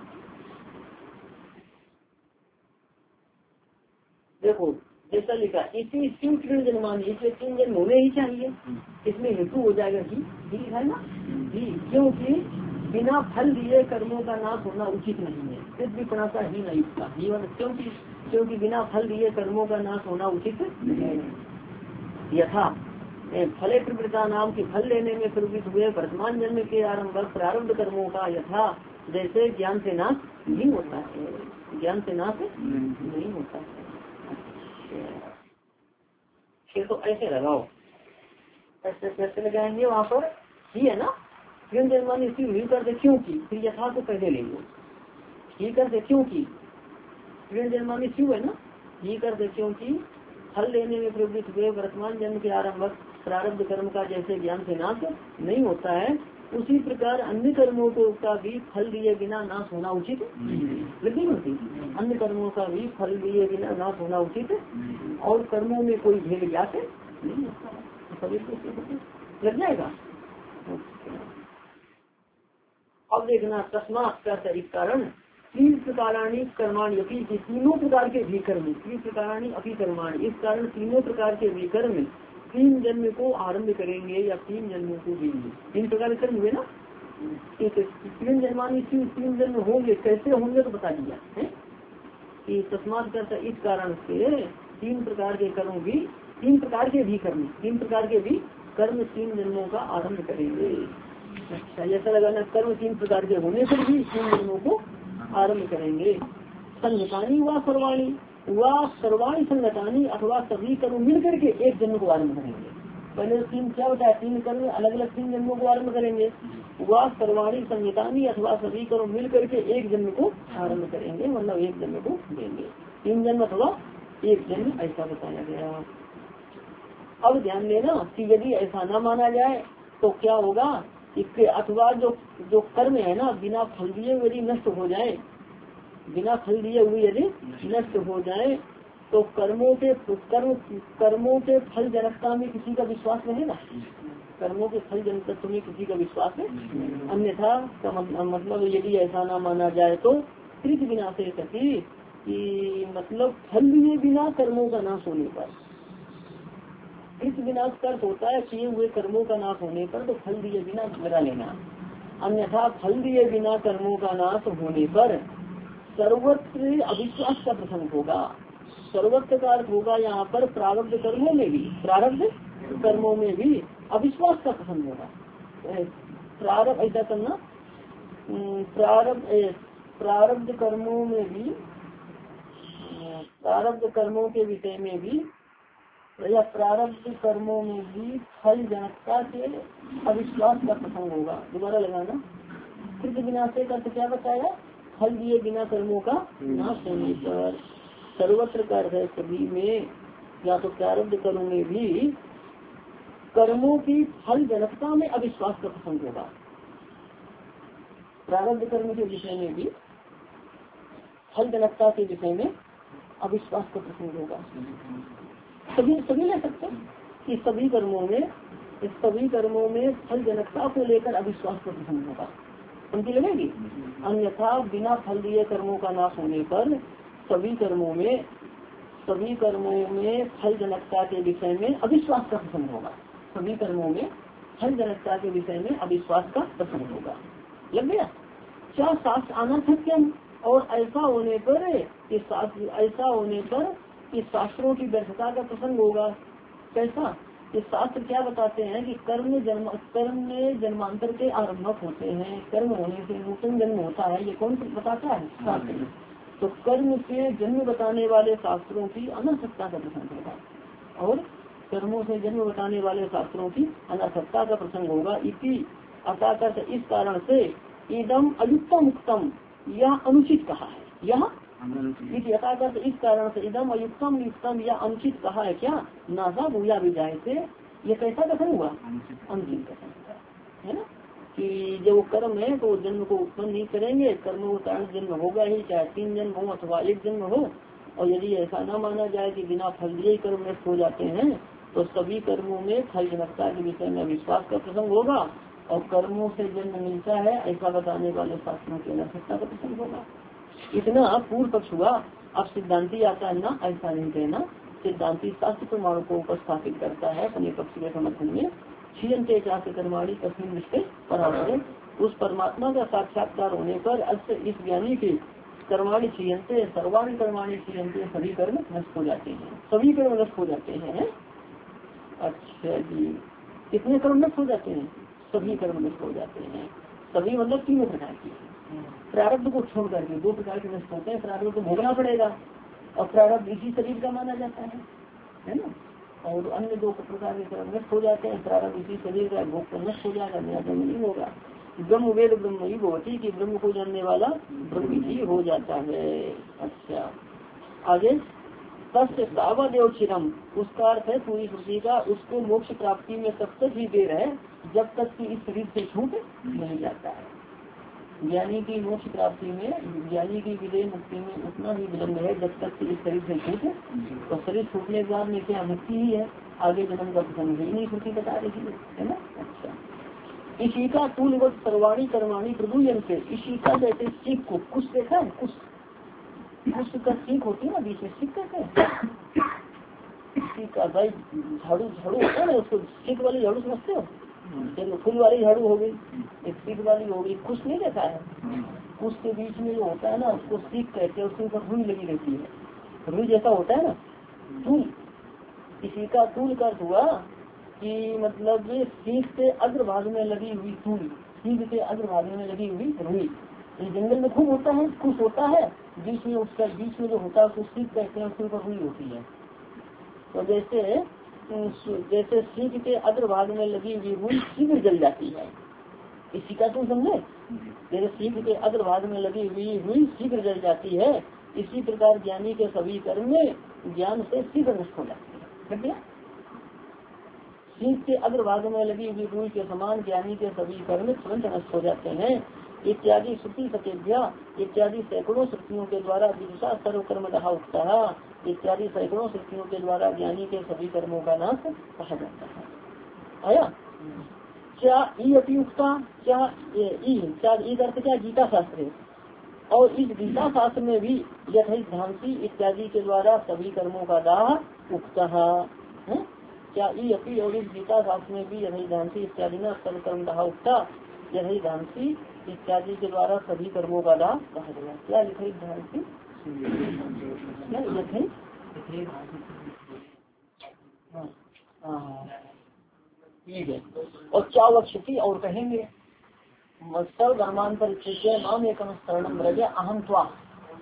देखो जैसा लिखा इसी तीन जन्मानी, इसमें तीन जन्म होने ही चाहिए, इसमें हेतु हो जाएगा ही, ही है ना ही, क्योंकि बिना फल दिए कर्मों का नाश होना उचित नहीं है। सिर्फ भी पढ़ाता ही नहीं उसका जीवन, क्योंकि क्योंकि बिना फल दिए कर्मों का नाश होना उचित नहीं है। यथा फले प्रवृत्ता नाम की फल लेने में प्रवृत्त हुए वर्तमान जन्म के आरंभ प्रारब्ध कर्मों का यथा जैसे ज्ञान से नाश नहीं होता है, ज्ञान से नाश नहीं होता है। फिर तो ऐसे लगाओ, ऐसे कैसे लगाएंगे वहाँ पर ही है ना, क्यों जन्मानी इसी हुई कर दे क्योंकि, फिर यथा को पहले ले लो, ही कर दे क्योंकि क्यों जन्मानी क्यों है ना, ही कर दे क्योंकि फल लेने में प्रवृत्त हुए वर्तमान जन्म के आरंभ प्रारब्ध कर्म का जैसे ज्ञान से नाश नहीं होता है, उसी प्रकार अन्य कर्मों को का भी फल दिए बिना नाश होना उचित नहीं होती। अन्य कर्मों का भी फल दिए बिना नाश होना उचित, और कर्मों में कोई भेद ज्ञात नहीं होता है, लग जाएगा। अब देखना तस्मात् का इस कारण तीन प्रकाराणी कर्माणी अपी, तीनों प्रकार के भी कर्म, तीन प्रकाराणी अपी कर्माणी, इस कारण तीनों प्रकार के भी कर्म तीन जन्म को आरंभ करेंगे या तीन जन्मों को देंगे। तीन प्रकार के कर्म हुए ना, तीन जन्मानी तीन जन्म होंगे, कैसे होंगे तो बता दिया है कि तस्मात् करता इस कारण से तीन प्रकार के कर्म भी तीन प्रकार के भी कर्म तीन प्रकार के भी कर्म तीन जन्मों का आरंभ करेंगे। अच्छा ऐसा लगाना, कर्म तीन प्रकार के होने पर भी तीन जन्मों को आरंभ करेंगे। संगतानी व सर्वाणी व सर्वाणी संगतानी अथवा सभी कर्म मिल करके एक जन्म को आरंभ करेंगे। पहले तीन क्या बताया, तीन कर्म अलग अलग तीन जन्मों को आरंभ करेंगे। वह सर्वाणी संगतानी अथवा सभी कर्म मिल करके एक जन्म को आरंभ करेंगे, मतलब एक जन्म को देंगे। तीन जन्म अथवा एक जन्म ऐसा बताया गया। अब ध्यान देना कि यदि ऐसा न माना जाए तो क्या होगा, इसके अथवा जो जो कर्म है ना बिना फल दिए यदि नष्ट हो जाए, बिना फल दिए हुए यदि नष्ट हो जाए तो कर्मों के कर्म कर्मों के फल जनकता में किसी का विश्वास रहेगा, कर्मों के फल जनकत्व में किसी का विश्वास है। अन्यथा मतलब यदि ऐसा ना माना जाए तो कृत बिना से सती कि मतलब फल दिए बिना कर्मों का नाश होने पर, कृत विनाश का अर्थ होता है किए हुए कर्मों का नाश होने पर, तो फल दिए बिना लगा लेना। अन्यथा फल दिए बिना कर्मों का नाश होने पर सर्वत्र अविश्वास का प्रसंग होगा। सर्वत्र का अर्थ होगा यहाँ पर प्रारब्ध कर्मों में भी प्रारब्ध कर्मों में भी अविश्वास का प्रसंग होगा। प्रारब्ध ऐसा करना, प्रारब्ध प्रारब्ध कर्मों में भी प्रारब्ध कर्मों के विषय में भी या प्रारब्ध कर्मों में भी फल जनकता के अविश्वास का प्रसंग होगा। दोबारा लगाना, कृत विनाश का अर्थ क्या बताया? फल दिए बिना कर्मों का नाश होने पर। सर्वत्र कर है सभी में, या तो प्रारब्ध कर्मों में भी कर्मों की फल जनकता में अविश्वास का प्रसंग होगा। प्रारब्ध कर्म के विषय में भी फल जनकता के विषय में अविश्वास का प्रसंग होगा। सभी सभी ले सकते हैं कि सभी कर्मों में इस सभी कर्मों में फल जनकता को लेकर अविश्वास का प्रसंग होगा। उनकी लगेगी। अन्यथा बिना फल दिए कर्मों का नाश होने पर सभी कर्मों में सभी कर्मों में फल जनकता के विषय में अविश्वास का प्रसंग होगा। सभी कर्मों में फल जनकता के विषय में अविश्वास का प्रसंग होगा। लग गया? क्या शास्त्र अनर्थक और ऐसा होने पर कि शास्त्र ऐसा होने पर कि शास्त्रों की व्यर्थता का प्रसंग होगा। कैसा? कि शास्त्र क्या बताते हैं कि कर्म जन्म कर्म में जन्मांतर के आरंभक होते हैं, कर्म होने से नूतन जन्म होता है। ये कौन बताता है? शास्त्र। तो कर्म से जन्म बताने वाले शास्त्रों की अनर्थकता का प्रसंग होगा और कर्मों से जन्म बताने वाले शास्त्रों की अनर्थकता का प्रसंग होगा। इसी अतः इस कारण से इदम अयुक्तम उत्तम, यह अनुचित कहा है। यह इस यथागत इस कारण से इदम अयुक्तम युक्तम या अनुचित कहा है। क्या? नासा भूया विजाय से ये कैसा कथन हुआ? अनुचित कथन हुआ है ना, कि जो कर्म है तो जन्म को उत्पन्न नहीं करेंगे। कर्मों के कारण जन्म होगा ही, चाहे तीन जन्म हो अथवा एक जन्म हो। और यदि ऐसा न माना जाए कि बिना फल दिए कर्म नष्ट हो जाते हैं तो सभी कर्मों में फल जनकता के विषय में विश्वास का प्रसंग होगा और कर्मों से जन्म मिलता है ऐसा बताने वाले शास्त्रों की अनर्थकता का प्रसंग होगा। इतना पूर्व पक्ष हुआ। अब सिद्धांती आता है ना, ऐसा नहीं कहना। सिद्धांती शास्त्र प्रमाण को उपस्थापित करता है अपने पक्ष के समर्थन में। क्षीयन्ते चास्य कर्माणि तस्मिन् निष्ठे परावरे, उस परमात्मा का साक्षात्कार होने पर अक्सर इस ज्ञानी के कर्माणि क्षीयन्ते सर्वाणि कर्माणि क्षीयन्ते, सभी कर्म नष्ट हो जाते हैं। सभी कर्म नष्ट हो जाते हैं। अच्छा जी, कितने कर्म नष्ट हो जाते हैं? सभी कर्म नष्ट हो जाते हैं। सभी मतलब तीन प्रकार की। प्रारब्ध को छोड़ करके दो प्रकार के नष्ट होते हैं। प्रारब्ध को भोगना पड़ेगा और प्रारब्ध इसी शरीर का माना जाता है, है ना। और अन्य दो प्रकार के कर्म नष्ट हो जाते हैं। प्रारब्ध इसी शरीर का, भोग तो नष्ट हो जाएगा, नया जन्म नहीं होगा। ब्रह्म वेद ब्रह्म ही होती कि ब्रह्म को जानने वाला ब्रह्म ही हो जाता है। अच्छा, आगे तस्य तावदेव चिरम, उसका अर्थ है पूरी श्रुति का, उसको मोक्ष प्राप्ति में तब तक ही देर है जब तक कि इस शरीर से छूट नहीं जाता है। ज्ञानी की मोक्ष प्राप्ति में, ज्ञानी की विदेह मुक्ति में उतना ही विलम्ब है जब तक कि इस शरीर से छूट। तो शरीर छूटने के बाद में क्या मुक्ति ही है, आगे जन्म का प्रसंग ही नहीं श्रुति बता रही है ना। अच्छा, इसी का तुल्यवत सर्वाणी कर्माणी प्रभुजन से, इसी का कहते सीख को, कुछ देखा है, कुछ कुछ का सीख होती है ना, बीच में सीख कहते हैं। सीख का भाई झाड़ू झाड़ू होता है ना, उसको सीख वाली झाड़ू समझते हो? चलो फूल वाली झाड़ू हो गई, एक सीख वाली हो गई। कुछ नहीं देखा है? कुछ के बीच में जो होता है ना उसको सीख कहते हैं, उसके ऊपर रुई लगी रहती है, रुई जैसा होता है ना तूल। इसी का तूल का अर्थ हुआ कि मतलब सीख के अग्रभाग में लगी हुई तूल, सीख के अग्रभाग में लगी हुई रुई। ये जंगल में खूब होता है, कुछ होता है बीच में, उसका बीच में जो होता है उसको सीख कहते हैं, उसके ऊपर रुई होती है। तो जैसे जैसे सीख के अग्रभाग में लगी हुई रुई शीघ्र जल जाती है, इसी का तुम समझे। जैसे सीख के अग्रभाग में लगी हुई रुई शीघ्र जल जाती है, इसी प्रकार ज्ञानी के सभी कर्म में ज्ञान से शीघ्र नष्ट हो जाती है। सीख के अग्रभाग में लगी हुई रुई के समान ज्ञानी के सभी कर्म तुरंत नष्ट हो जाते हैं। इत्यादि श्रुति सकेभ्या, इत्यादि सैकड़ों श्रुतियों के द्वारा विदुषा सर्व कर्म रहा उठता है, इत्यादि सैकड़ों श्रुतियों के द्वारा ज्ञानी के सभी कर्मों का नाश कहा जाता है। आया क्या ई अतियुक्ता, क्या ई क्या ई अर्थ क्या गीता शास्त्र, और इस गीता शास्त्र में भी यथैत भ्रांति इत्यादि के द्वारा सभी कर्मों का दाह उक्ता है। क्या ई अपी, और इस गीता शास्त्र में भी यथैत भ्रांति इत्यादि न सर्व कर्म दाह उक्ता, यथैत भ्रांति इत्यादि के द्वारा सभी कर्मों का दाह कहा गया। क्या यथैत भ्रांति, ठीक है। और क्या वक्षति, और कहेंगे सर्व धर्मांतर माम एकम शरणम रज अहम त्वा,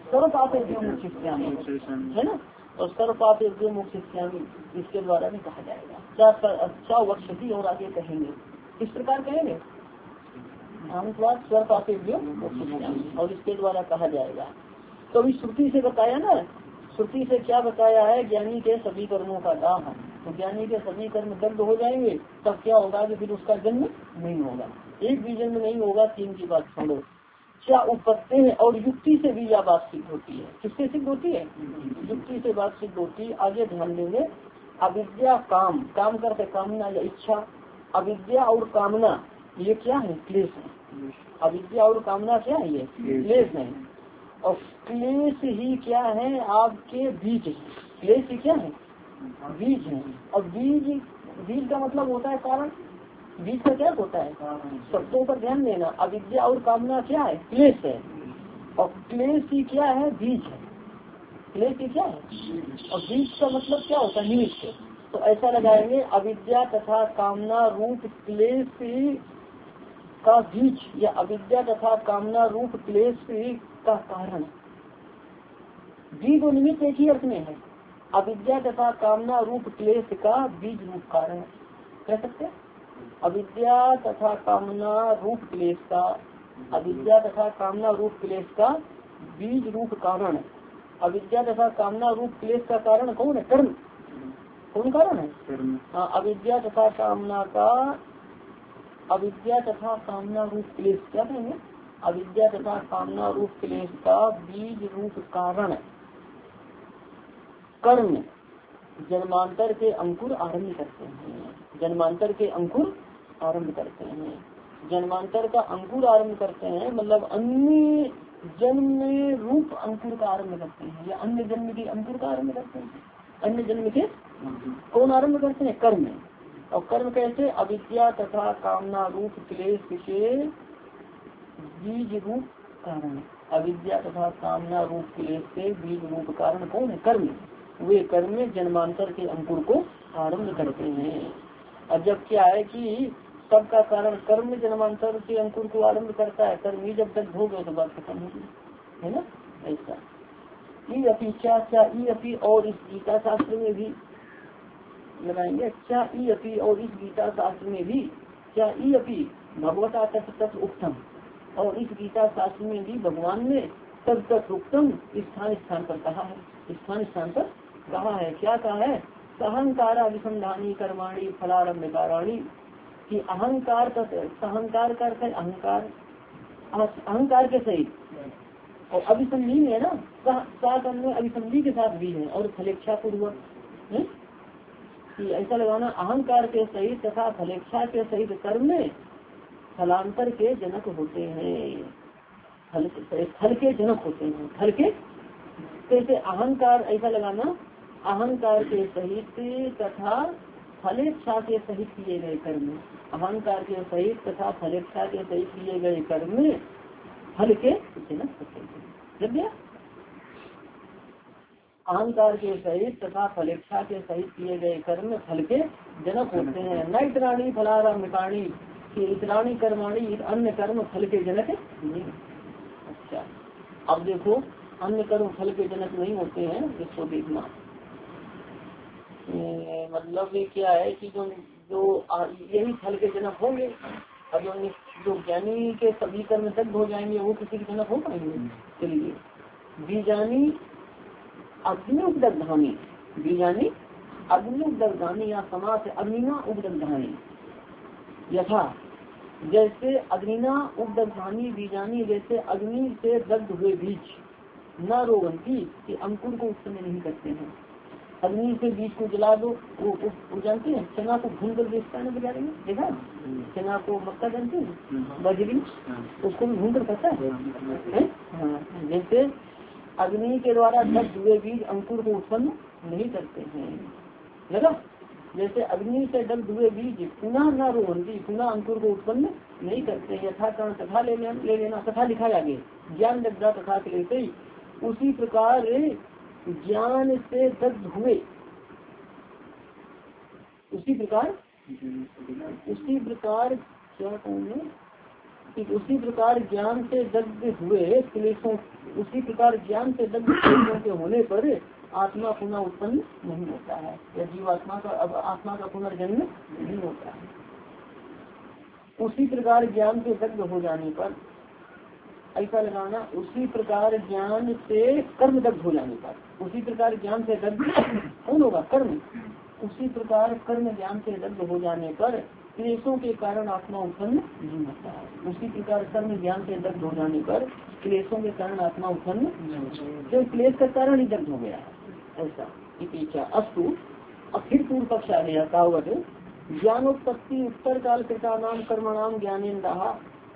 सर्वपापेभ्यो मोक्षयिष्यामि है ना, और सर्वपापेभ्यो मोक्षयिष्यामि इसके द्वारा भी कहा जाएगा। क्या अच्छा वक्षति और आगे कहेंगे, इस प्रकार कहेंगे सर्वपापेभ्यो मोक्षयिष्यामि और इसके द्वारा कहा जाएगा। तो अभी श्रुति से बताया ना, श्रुति से क्या बताया है, ज्ञानी के सभी कर्मों का दाम है। तो ज्ञानी के सभी कर्म दग्ध हो जाएंगे, तब क्या होगा कि फिर उसका जन्म नहीं होगा, एक भी जन्म नहीं होगा। तीन की बात छोड़ो, क्या उपत्ति है और युक्ति से भी यह बात सिद्ध होती है। किससे सिद्ध होती है? युक्ति से बात सिद्ध होती है। आगे ध्यान देंगे, अविद्या काम, काम करते कामना या इच्छा, अविद्या और कामना ये क्या है? क्लेश है। अविद्या और कामना क्या है? ये क्लेश है। और क्लेश ही क्या है? आपके बीज। क्लेश ही क्या है? बीज है। और बीज, बीज का मतलब होता है कारण। बीज का क्या होता है? शब्दों पर ध्यान देना। अविद्या और कामना क्या है? क्लेश है। और क्लेश ही क्या है? बीज है। क्लेश ही क्या है? और बीज का मतलब क्या होता है? निमित्त। तो ऐसा लगाएंगे, अविद्या तथा कामना रूप क्लेश का बीज या अविद्या तथा कामना रूप क्लेश का कारण। बीज और निमित्त एक ही अर्थ में है। अविद्या तथा कामना रूप क्लेश का बीज रूप कारण कह सकते हैं। अविद्या तथा कामना रूप क्लेश का, अविद्या तथा कामना रूप क्लेश का बीज रूप कारण। अविद्या तथा कामना रूप क्लेश का कारण कौन है? कर्म। कौन कारण है? हाँ, अविद्या तथा कामना का, अविद्या तथा कामना रूप क्लेश क्या कहेंगे? अविद्या तथा कामना रूप क्लेश का बीज रूप कारण कर्म जन्मांतर के अंकुर आरंभ करते हैं। जन्मांतर के अंकुर आरंभ करते हैं। जन्मांतर का अंकुर आरंभ करते हैं मतलब अन्य जन्म रूप अंकुर का आरंभ करते हैं, या अन्य जन्म के अंकुर का आरंभ करते हैं। अन्य जन्म के कौन आरंभ करते हैं? कर्म। और कर्म कैसे? अविद्या तथा कामना रूप क्लेश के बीज रूप कारण। अविद्या तथा कामना रूप क्लेश के बीज रूप कारण कौन है? कर्म। वे कर्म जन्मांतर के अंकुर को आरंभ करते हैं। और जब क्या है कि सबका कारण कर्म जन्मांतर के अंकुर को आरंभ करता है, कर्म ही जब तक हो गए तो बात खत्म होगी, है ना। ऐसा ई अपी क्या क्या ई अपी और इस गीता शास्त्र में भी लगाएंगे। क्या ई अपी और इस गीता शास्त्र में भी, क्या ई अपी भगवता तत् तत् उत्तम, और इस गीता शास्त्र में भी भगवान ने तत् तत् उत्तम स्थान स्थान पर कहा है। स्थान स्थान पर कहा है। क्या कहा है? अहंकार अभिसंधानी कर्माणी फलारम्भ काराणी, कि अहंकार का अहंकार का अर्थ है अहंकार, अहंकार के सहित, और अभिसंधि है ना, साथ में अभिसंधि के साथ भी है, और फलेच्छा पूर्वक है कि ऐसा लगाना, अहंकार के सहित तथा फलेच्छा के सहित कर्म में फलांतर के जनक होते हैं। फल फल के जनक होते हैं। फल के कैसे? अहंकार ऐसा लगाना, अहंकार के सहित तथा फलेच्छा के सहित किए गए कर्म, अहंकार के सहित तथा फलेच्छा के सहित किए गए कर्म में फल के जनक होते हैं। जब गया अहंकार के सहित तथा फलेच्छा के सहित किए गए कर्म फल के जनक होते हैं। न इतराणी फलारम्भिकाणी, कि इतराणी कर्माणी अन्य कर्म फल के जनक नहीं। अच्छा, अब देखो अन्य कर्म फल के जनक नहीं होते हैं, इसको देखना। मतलब ये क्या है कि जो जो यही फल के जनक होंगे, और जो जो ज्ञानी के सभी कर्म दग्ध हो जाएंगे वो किसी के जनक हो पाएंगे? चलिए, बीजानी अग्नि उपदग्धानी, बीजानी अग्नि उपदग्धानी या समास अग्निना उपदग्धानी, यथा जैसे अग्निना उपदग्धानी बीजानी, जैसे अग्नि से दग्ध हुए बीज न रोगंती, कि अंकुर को उत्पन्न नहीं करते हैं। अग्नि से बीज को जला दो, वो, वो, वो जानते हैं चना को भून कर बेचता है ना बाजार में, देखा? चना को मक्का जानते हैं, बजरी, उसको भी भून कर खाता है, है? हाँ, जैसे अग्नि के द्वारा दग्ध हुए बीज अंकुर को उत्पन्न नहीं करते हैं, लगा? जैसे अग्नि से दग्ध हुए बीज पुनः न रोहंती, पुनः अंकुर को उत्पन्न नहीं करते। यथा कारण तथा ले लेना, ले लेना तथा लिखा आगे, ज्ञान दग्धा तथा लेते ही, उसी प्रकार ज्ञान से दग्ध हुए, उसी प्रकार उसी प्रकार क्या कहूँगे, कि उसी प्रकार ज्ञान से दग्ध हुए क्लेशों, उसी प्रकार ज्ञान से दग्ध क्लेशों के होने पर आत्मा पुनः उत्पन्न नहीं होता है, या जीवात्मा का अब आत्मा का पुनर्जन्म नहीं होता है। उसी प्रकार ज्ञान से दग्ध हो जाने पर, ऐसा लगाना, उसी प्रकार ज्ञान से कर्म दग्ध हो जाने पर, उसी प्रकार ज्ञान से दग्ध कौन होगा? कर्म। उसी प्रकार कर्म ज्ञान से दग्ध हो जाने पर क्लेशों के कारण आत्मा उत्पन्न नहीं होता है। उसी प्रकार कर्म ज्ञान से दग्ध हो जाने पर क्लेशों के कारण आत्मा उत्पन्न, जो क्लेश का कारण ही दग्ध हो गया है, ऐसा इच्छा। अस्तु, अब फिर पूर्व पक्ष आ गया। कावत ज्ञानोत्पत्ति उत्तर काल कृता नाम कर्मणाम ज्ञानेन्द्र,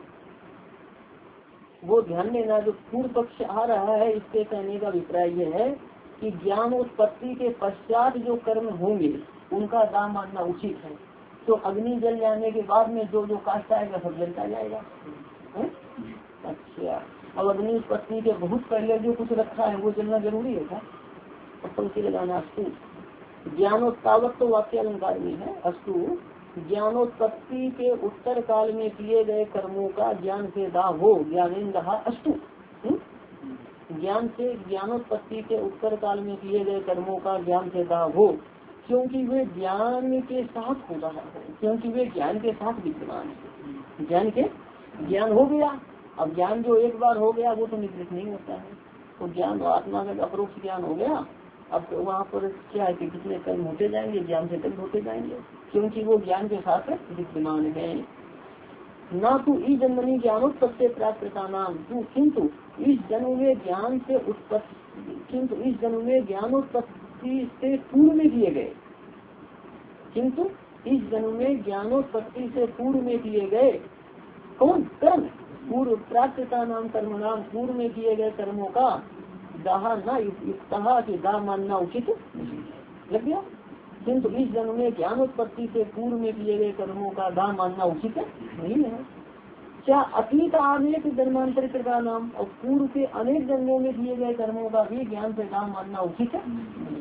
वो ध्यान देना जो पूर्व पक्ष आ रहा है इसके कहने का अभिप्राय यह है कि ज्ञानोत्पत्ति के पश्चात जो कर्म होंगे उनका दाम मानना उचित है। तो अग्नि जल जाने के बाद में जो जो कास्ट आएगा सब जलता जाएगा। है? अच्छा, अब अग्नि उत्पत्ति के बहुत पहले जो कुछ रखा है वो जलना जरूरी है क्या? अब पंक्ति लगाना। अस्तु ज्ञानोत्पादक तो वाक्य अलंकार में है। अस्तु ज्ञानोत्पत्ति के उत्तर काल में किए गए कर्मों का ज्ञान से दाह हो, ज्ञानेन्द्र अस्तु। ज्ञान से ज्ञानोत्पत्ति के उत्तर काल में किए गए कर्मों का ज्ञान से दाह हो, क्योंकि वे ज्ञान के साथ हो रहा है, क्योंकि वे ज्ञान के साथ विद्यमान है। ज्ञान के ज्ञान हो गया, अब ज्ञान जो एक बार हो गया वो तो निवृत्त नहीं होता है। तो ज्ञान आत्मा का अपरोक्ष ज्ञान हो गया, अब तो वहाँ पर क्या है कि कितने कर्म होते जाएंगे, ज्ञान से कर्म होते जाएंगे, क्योंकि वो ज्ञान के साथ विद्यमान है। ना तो इस जन्मनी ज्ञानोत्पत्ति प्राप्त करता नाम, किंतु इस जन्म में ज्ञान से उत्पत्ति, किंतु इस जन्म में ज्ञानोत्पत्ति से पूर्व में किए गए, किंतु इस जन्म में ज्ञानोत्पत्ति से पूर्व में किए गए कौन कर्म, पूर्व प्राप्त नाम कर्म नाम, पूर्व में किए गए कर्मों का दाह न युक्त कि दाह मानना उचित लग गया। किंतु इस जन्म में ज्ञानोत्पत्ति से पूर्व में किए गए कर्मों का दाह मानना उचित नहीं है। क्या अतीत अनेक जन्मांतर का नाम, और पूर्व के अनेक जन्मों में किए गए कर्मों का भी ज्ञान से दाह मानना उचित है।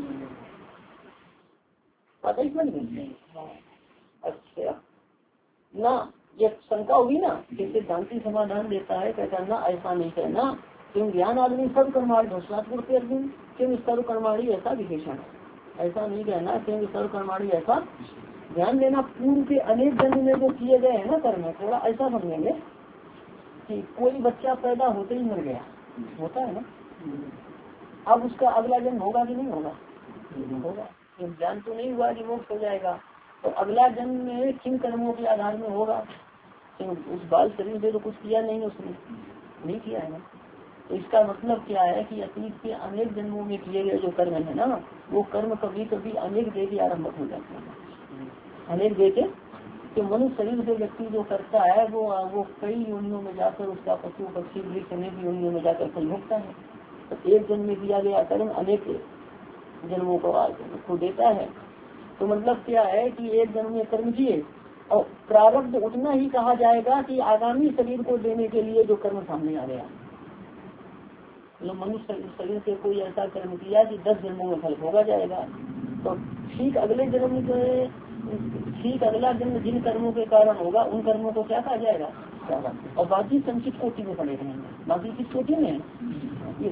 पता ही नहीं। अच्छा ना, ये शंका होगी ना, जैसे शांति समाधान देता है, कहता ना ऐसा नहीं कहना, क्यों ज्ञान आदमी सर्व कर्माणी घोषणात्मक अर्जुन, क्यों सर्व कर्माणी ऐसा विशेषण है, ऐसा नहीं कहना क्योंकि सर्व कर्माणी ऐसा। ध्यान देना, पूर्व के अनेक जन्म में जो किए गए हैं ना कर्म, थोड़ा ऐसा समझेंगे कि कोई बच्चा पैदा होते ही मर गया, होता है ना, अब उसका अगला जन्म होगा कि नहीं होगा? होगा। ज्ञान तो नहीं हुआ कि मोक्ष हो जाएगा, तो अगला जन्म में किन कर्मों के आधार में होगा? उस बाल शरीर से तो कुछ किया नहीं उसने, नहीं किया है ना। तो इसका मतलब क्या है कि अतीत के अनेक जन्मों में किए गए जो कर्म है ना, वो कर्म कभी कभी अनेक देह के आरम्भ हो जाते हैं। अनेक देह के, तो मनुष्य शरीर से व्यक्ति जो करता है वो वो कई योनियों में जाकर उसका पशु पक्षी वृक्ष अनेक योनियों में जाकर फल भोगता है। तो एक जन्म में किया गया कर्म अनेक जन्मों को को देता है। तो मतलब क्या है कि एक जन्म में कर्म किए और प्रारब्ध उतना ही कहा जाएगा कि आगामी शरीर को देने के लिए जो कर्म सामने आ गया। मतलब मनुष्य शरीर से कोई ऐसा कर्म किया कि दस जन्मों में फल भोगा जाएगा, तो ठीक अगले जन्म में, ठीक अगला जन्म जिन कर्मों के कारण होगा उन कर्मों को क्या कहा जाएगा? और बाकी संचित कोटि में पड़े रहेंगे। बाकी किस कोटि में? ये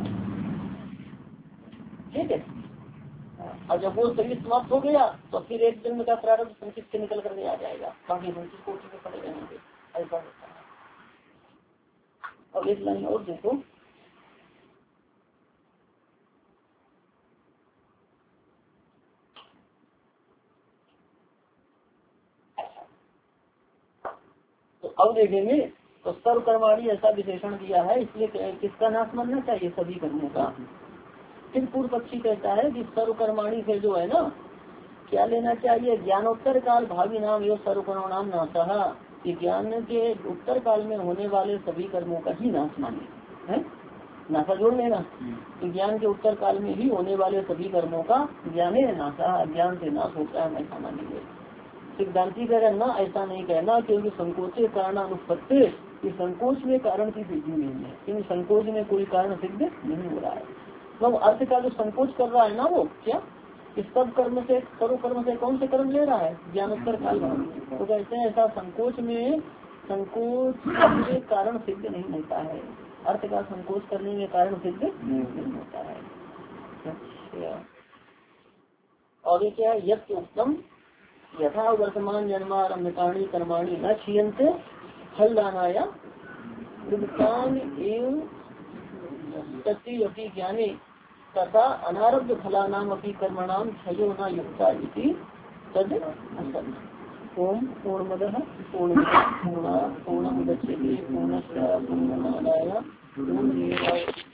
ठीक है। और जब वो शरीर समाप्त हो गया तो फिर एक जन्म का प्रारंभ संचित से निकल करके आ जाएगा, बाकी संचित कोटि में पड़े रहेंगे, ऐसा होता है। अब एक लाइन और देखो, तो अब देखेंगे तो सर्व कर्माणी ऐसा विशेषण दिया है, इसलिए किसका नाश मानना चाहिए? सभी कर्मों का। फिर पूर्व पक्षी कहता है कि सर्व कर्माणी से जो है ना क्या लेना चाहिए? ज्ञानोत्तर काल भावी नाम यो सर्व कर्मणाम नाशः, कि ज्ञान के उत्तर काल में होने वाले सभी कर्मों का ही नाश माने है। नाशा जोड़ लेना, कि ज्ञान के उत्तर काल में ही होने वाले सभी कर्मों का ज्ञाने नाशः, ज्ञान से नाश होता है, ऐसा मानेंगे। सिद्धांति कह रहे ना ऐसा नहीं कहना, क्योंकि संकोच कारण अनुपत्ति, कि संकोच में कारण की सिद्धि नहीं है, क्योंकि संकोच में कोई कारण सिद्ध नहीं हो रहा है। मतलब अर्थ का जो संकोच कर रहा है ना वो क्या, इस सब कर्म से, सर्व कर्म से कौन से कर्म ले रहा है? ज्ञानोत्तर काल में। तो कहते हैं ऐसा संकोच में संकोच के कारण सिद्ध नहीं होता है। अर्थ का संकोच करने में कारण सिद्ध नहीं होता है। अच्छा, और ये क्या है? यत् उत्तम यथा वर्तमान जन्मारंभकाणी कर्माणि न क्षीयन्ते फल दानाया विद्वान एवं सत्यवती ज्ञाने तथा अनारब्ध फलानाम अपि कर्मणाम क्षयो न युक्ता इति तद असत्। ओम पूर्णमदः पूर्णमिदं पूर्णात् पूर्णमुदच्यते पूर्णस्य पूर्णमादाय पूर्णमेवावशिष्यते।